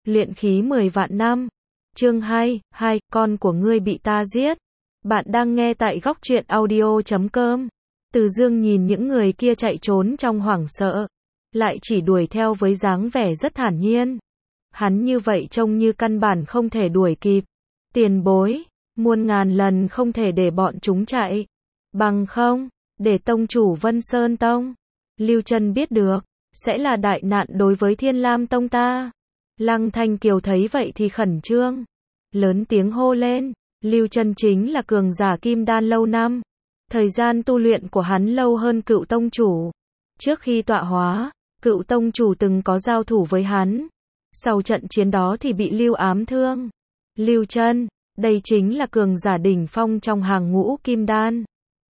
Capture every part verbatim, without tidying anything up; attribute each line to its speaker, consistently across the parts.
Speaker 1: Luyện khí mười vạn năm. Chương hai, hai, con của ngươi bị ta giết. Bạn đang nghe tại góc truyện audio chấm com. Từ Dương nhìn những người kia chạy trốn trong hoảng sợ, lại chỉ đuổi theo với dáng vẻ rất thản nhiên. Hắn như vậy trông như căn bản không thể đuổi kịp. Tiền bối, muôn ngàn lần không thể để bọn chúng chạy. Bằng không, để tông chủ Vân Sơn Tông, Lưu Chân biết được, sẽ là đại nạn đối với Thiên Lam Tông ta. Lăng Thanh Kiều thấy vậy thì khẩn trương, lớn tiếng hô lên. Lưu Chân chính là cường giả kim đan lâu năm. Thời gian tu luyện của hắn lâu hơn cựu tông chủ. Trước khi tọa hóa, cựu tông chủ từng có giao thủ với hắn. Sau trận chiến đó thì bị Lưu ám thương. Lưu Chân, đây chính là cường giả đỉnh phong trong hàng ngũ kim đan.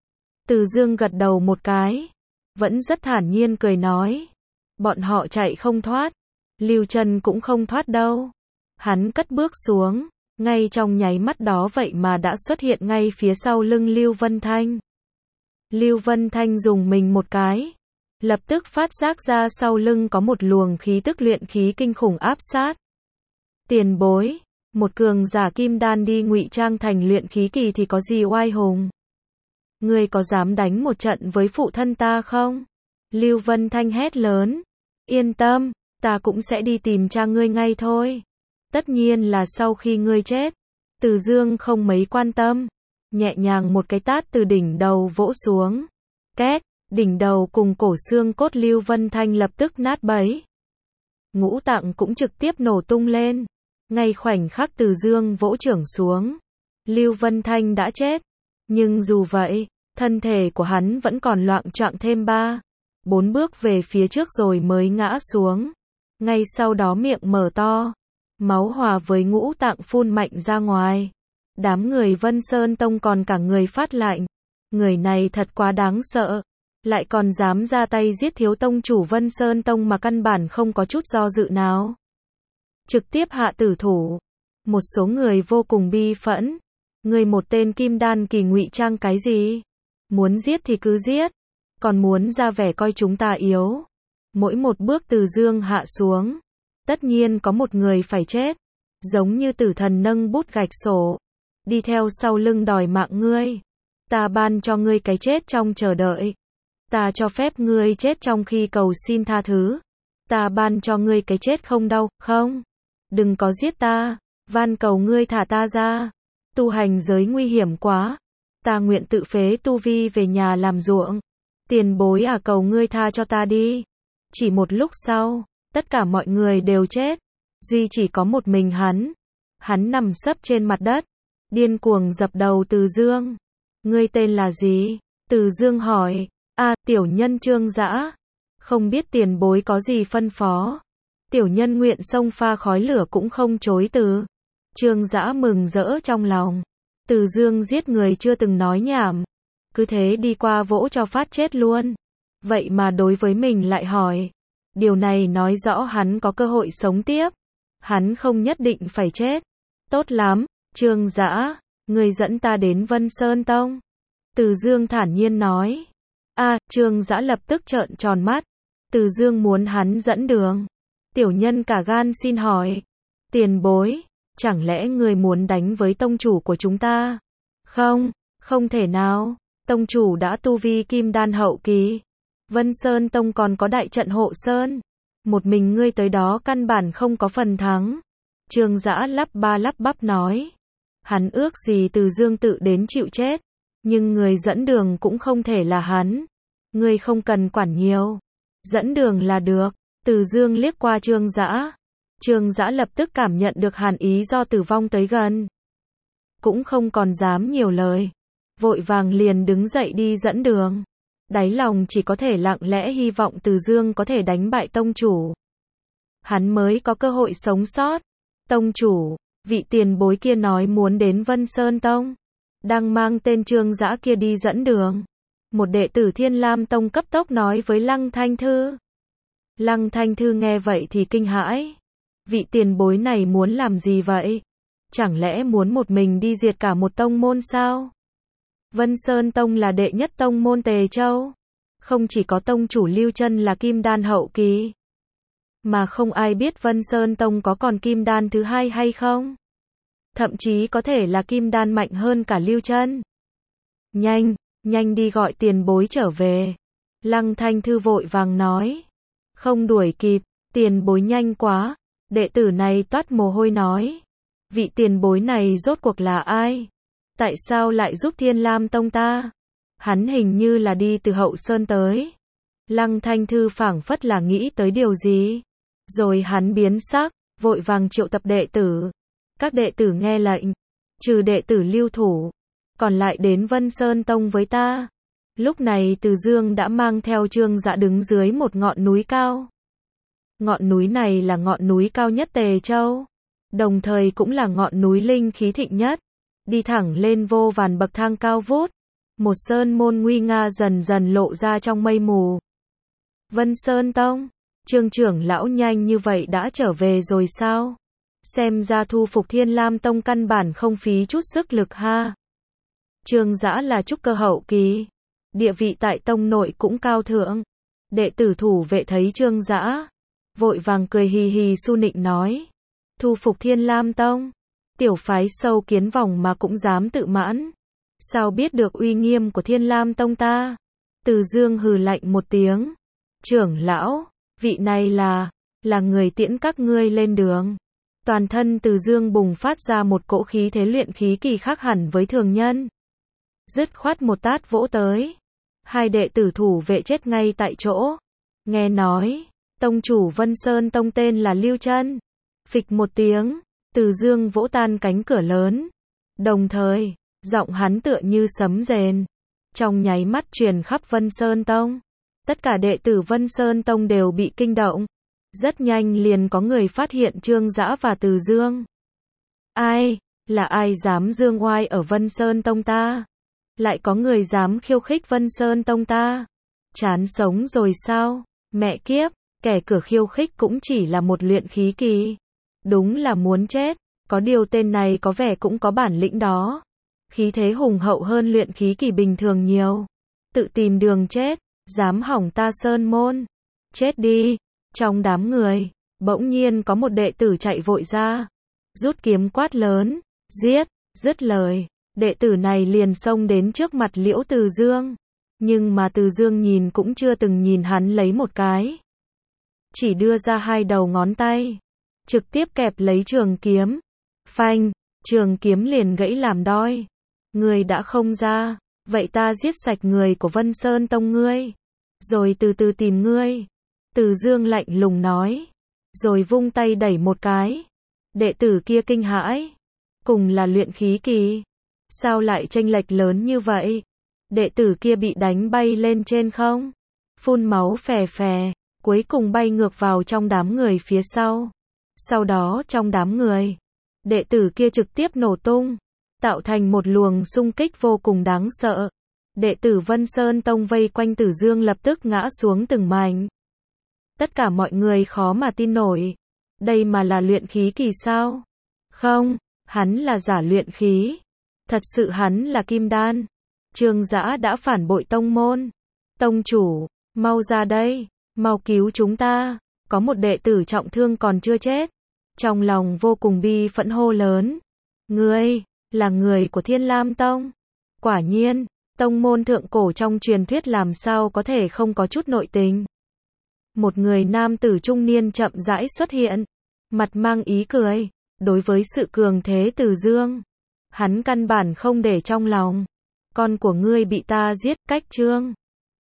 Speaker 1: Từ Dương gật đầu một cái, vẫn rất thản nhiên cười nói. Bọn họ chạy không thoát, Lưu Chân cũng không thoát đâu. Hắn cất bước xuống, ngay trong nháy mắt đó vậy mà đã xuất hiện ngay phía sau lưng Lưu Vân Thanh. Lưu Vân Thanh dùng mình một cái, lập tức phát giác ra sau lưng có một luồng khí tức luyện khí kinh khủng áp sát. Tiền bối, một cường giả kim đan đi ngụy trang thành luyện khí kỳ thì có gì oai hùng? Ngươi có dám đánh một trận với phụ thân ta không? Lưu Vân Thanh hét lớn. Yên tâm, ta cũng sẽ đi tìm cha ngươi ngay thôi. Tất nhiên là sau khi ngươi chết. Từ Dương không mấy quan tâm, nhẹ nhàng một cái tát từ đỉnh đầu vỗ xuống. Két, đỉnh đầu cùng cổ xương cốt Lưu Vân Thanh lập tức nát bấy. Ngũ tạng cũng trực tiếp nổ tung lên. Ngay khoảnh khắc Từ Dương vỗ chưởng xuống, Lưu Vân Thanh đã chết. Nhưng dù vậy, thân thể của hắn vẫn còn loạng choạng thêm ba, bốn bước về phía trước rồi mới ngã xuống. Ngay sau đó miệng mở to, máu hòa với ngũ tạng phun mạnh ra ngoài. Đám người Vân Sơn Tông còn cả người phát lạnh. Người này thật quá đáng sợ, lại còn dám ra tay giết thiếu tông chủ Vân Sơn Tông mà căn bản không có chút do dự nào. Trực tiếp hạ tử thủ. Một số người vô cùng bi phẫn. Người một tên kim đan kỳ ngụy trang cái gì? Muốn giết thì cứ giết, còn muốn ra vẻ coi chúng ta yếu. Mỗi một bước Từ Dương hạ xuống, tất nhiên có một người phải chết. Giống như tử thần nâng bút gạch sổ, đi theo sau lưng đòi mạng ngươi. Ta ban cho ngươi cái chết trong chờ đợi. Ta cho phép ngươi chết trong khi cầu xin tha thứ. Ta ban cho ngươi cái chết không đau, không? Đừng có giết ta, van cầu ngươi thả ta ra. Tu hành giới nguy hiểm quá. Ta nguyện tự phế tu vi về nhà làm ruộng. Tiền bối à, cầu ngươi tha cho ta đi. Chỉ một lúc sau, tất cả mọi người đều chết. Duy chỉ có một mình hắn. Hắn nằm sấp trên mặt đất, điên cuồng dập đầu Từ Dương. Ngươi tên là gì? Từ Dương hỏi. A, tiểu nhân Trương Dã. Không biết tiền bối có gì phân phó. Tiểu nhân nguyện xông pha khói lửa cũng không chối từ. Trương Dã mừng rỡ trong lòng. Từ Dương giết người chưa từng nói nhảm, cứ thế đi qua vỗ cho phát chết luôn. Vậy mà đối với mình lại hỏi. Điều này nói rõ hắn có cơ hội sống tiếp. Hắn không nhất định phải chết. Tốt lắm, Trương Dã, người dẫn ta đến Vân Sơn Tông. Từ Dương thản nhiên nói. A, Trương Dã lập tức trợn tròn mắt. Từ Dương muốn hắn dẫn đường. Tiểu nhân cả gan xin hỏi. Tiền bối, chẳng lẽ người muốn đánh với tông chủ của chúng ta? Không, không thể nào. Tông chủ đã tu vi kim đan hậu kỳ. Vân Sơn Tông còn có đại trận hộ sơn. Một mình ngươi tới đó căn bản không có phần thắng. Trương Dã lắp ba lắp bắp nói. Hắn ước gì Từ Dương tự đến chịu chết. Nhưng người dẫn đường cũng không thể là hắn. Ngươi không cần quản nhiều. Dẫn đường là được. Từ Dương liếc qua Trương Dã. Trương Dã lập tức cảm nhận được hàn ý do tử vong tới gần. Cũng không còn dám nhiều lời. Vội vàng liền đứng dậy đi dẫn đường. Đáy lòng chỉ có thể lặng lẽ hy vọng Từ Dương có thể đánh bại tông chủ. Hắn mới có cơ hội sống sót. Tông chủ, vị tiền bối kia nói muốn đến Vân Sơn Tông. Đang mang tên Trương Dã kia đi dẫn đường. Một đệ tử Thiên Lam Tông cấp tốc nói với Lăng Thanh Thư. Lăng Thanh Thư nghe vậy thì kinh hãi. Vị tiền bối này muốn làm gì vậy? Chẳng lẽ muốn một mình đi diệt cả một tông môn sao? Vân Sơn Tông là đệ nhất tông môn Tề Châu. Không chỉ có tông chủ Lưu Chân là kim đan hậu kỳ. Mà không ai biết Vân Sơn Tông có còn kim đan thứ hai hay không. Thậm chí có thể là kim đan mạnh hơn cả Lưu Chân. Nhanh, nhanh đi gọi tiền bối trở về. Lăng Thanh Thư vội vàng nói. Không đuổi kịp, tiền bối nhanh quá. Đệ tử này toát mồ hôi nói. Vị tiền bối này rốt cuộc là ai? Tại sao lại giúp Thiên Lam Tông ta? Hắn hình như là đi từ Hậu Sơn tới. Lăng Thanh Thư phảng phất là nghĩ tới điều gì. Rồi hắn biến sắc, vội vàng triệu tập đệ tử. Các đệ tử nghe lệnh. Trừ đệ tử lưu thủ. Còn lại đến Vân Sơn Tông với ta. Lúc này Từ Dương đã mang theo Trương Dã đứng dưới một ngọn núi cao. Ngọn núi này là ngọn núi cao nhất Tề Châu. Đồng thời cũng là ngọn núi linh khí thịnh nhất. Đi thẳng lên vô vàn bậc thang cao vút. Một sơn môn nguy nga dần dần lộ ra trong mây mù. Vân Sơn Tông, Trương trưởng lão nhanh như vậy đã trở về rồi sao? Xem ra thu phục Thiên Lam Tông căn bản không phí chút sức lực ha. Trương Dã là trúc cơ hậu kỳ, địa vị tại tông nội cũng cao thượng. Đệ tử thủ vệ thấy Trương Dã, vội vàng cười hì hì su nịnh nói. Thu phục Thiên Lam Tông, tiểu phái sâu kiến vòng mà cũng dám tự mãn. Sao biết được uy nghiêm của Thiên Lam Tông ta? Từ Dương hừ lạnh một tiếng. Trưởng lão, vị này là, là người tiễn các ngươi lên đường. Toàn thân Từ Dương bùng phát ra một cỗ khí thế luyện khí kỳ khác hẳn với thường nhân. Dứt khoát một tát vỗ tới. Hai đệ tử thủ vệ chết ngay tại chỗ. Nghe nói, tông chủ Vân Sơn Tông tên là Lưu Chân. Phịch một tiếng, Từ Dương vỗ tan cánh cửa lớn. Đồng thời, giọng hắn tựa như sấm rền. Trong nháy mắt truyền khắp Vân Sơn Tông. Tất cả đệ tử Vân Sơn Tông đều bị kinh động. Rất nhanh liền có người phát hiện Trương Dã và Từ Dương. Ai, là ai dám dương oai ở Vân Sơn Tông ta? Lại có người dám khiêu khích Vân Sơn Tông ta? Chán sống rồi sao? Mẹ kiếp, kẻ cửa khiêu khích cũng chỉ là một luyện khí kỳ. Đúng là muốn chết, có điều tên này có vẻ cũng có bản lĩnh đó. Khí thế hùng hậu hơn luyện khí kỳ bình thường nhiều. Tự tìm đường chết, dám hỏng ta Sơn môn. Chết đi. Trong đám người, bỗng nhiên có một đệ tử chạy vội ra. Rút kiếm quát lớn, giết, dứt lời. Đệ tử này liền xông đến trước mặt Liễu Từ Dương. Nhưng mà Từ Dương nhìn cũng chưa từng nhìn hắn lấy một cái. Chỉ đưa ra hai đầu ngón tay. Trực tiếp kẹp lấy trường kiếm. Phanh, trường kiếm liền gãy làm đôi. Người đã không ra, vậy ta giết sạch người của Vân Sơn Tông ngươi. Rồi từ từ tìm ngươi. Từ Dương lạnh lùng nói. Rồi vung tay đẩy một cái. Đệ tử kia kinh hãi. Cùng là luyện khí kỳ. Sao lại chênh lệch lớn như vậy? Đệ tử kia bị đánh bay lên trên không. Phun máu phè phè. Cuối cùng bay ngược vào trong đám người phía sau. Sau đó trong đám người, đệ tử kia trực tiếp nổ tung. Tạo thành một luồng xung kích vô cùng đáng sợ. Đệ tử Vân Sơn Tông vây quanh Từ Dương lập tức ngã xuống từng mảnh. Tất cả mọi người khó mà tin nổi. Đây mà là luyện khí kỳ sao? Không, hắn là giả luyện khí. Thật sự hắn là kim đan. Trương Dã đã phản bội tông môn. Tông chủ, mau ra đây, mau cứu chúng ta. Có một đệ tử trọng thương còn chưa chết. Trong lòng vô cùng bi phẫn hô lớn. Ngươi, là người của Thiên Lam Tông. Quả nhiên, tông môn thượng cổ trong truyền thuyết làm sao có thể không có chút nội tình. Một người nam tử trung niên chậm rãi xuất hiện. Mặt mang ý cười. Đối với sự cường thế Từ Dương, hắn căn bản không để trong lòng. Con của ngươi bị ta giết, cách Trương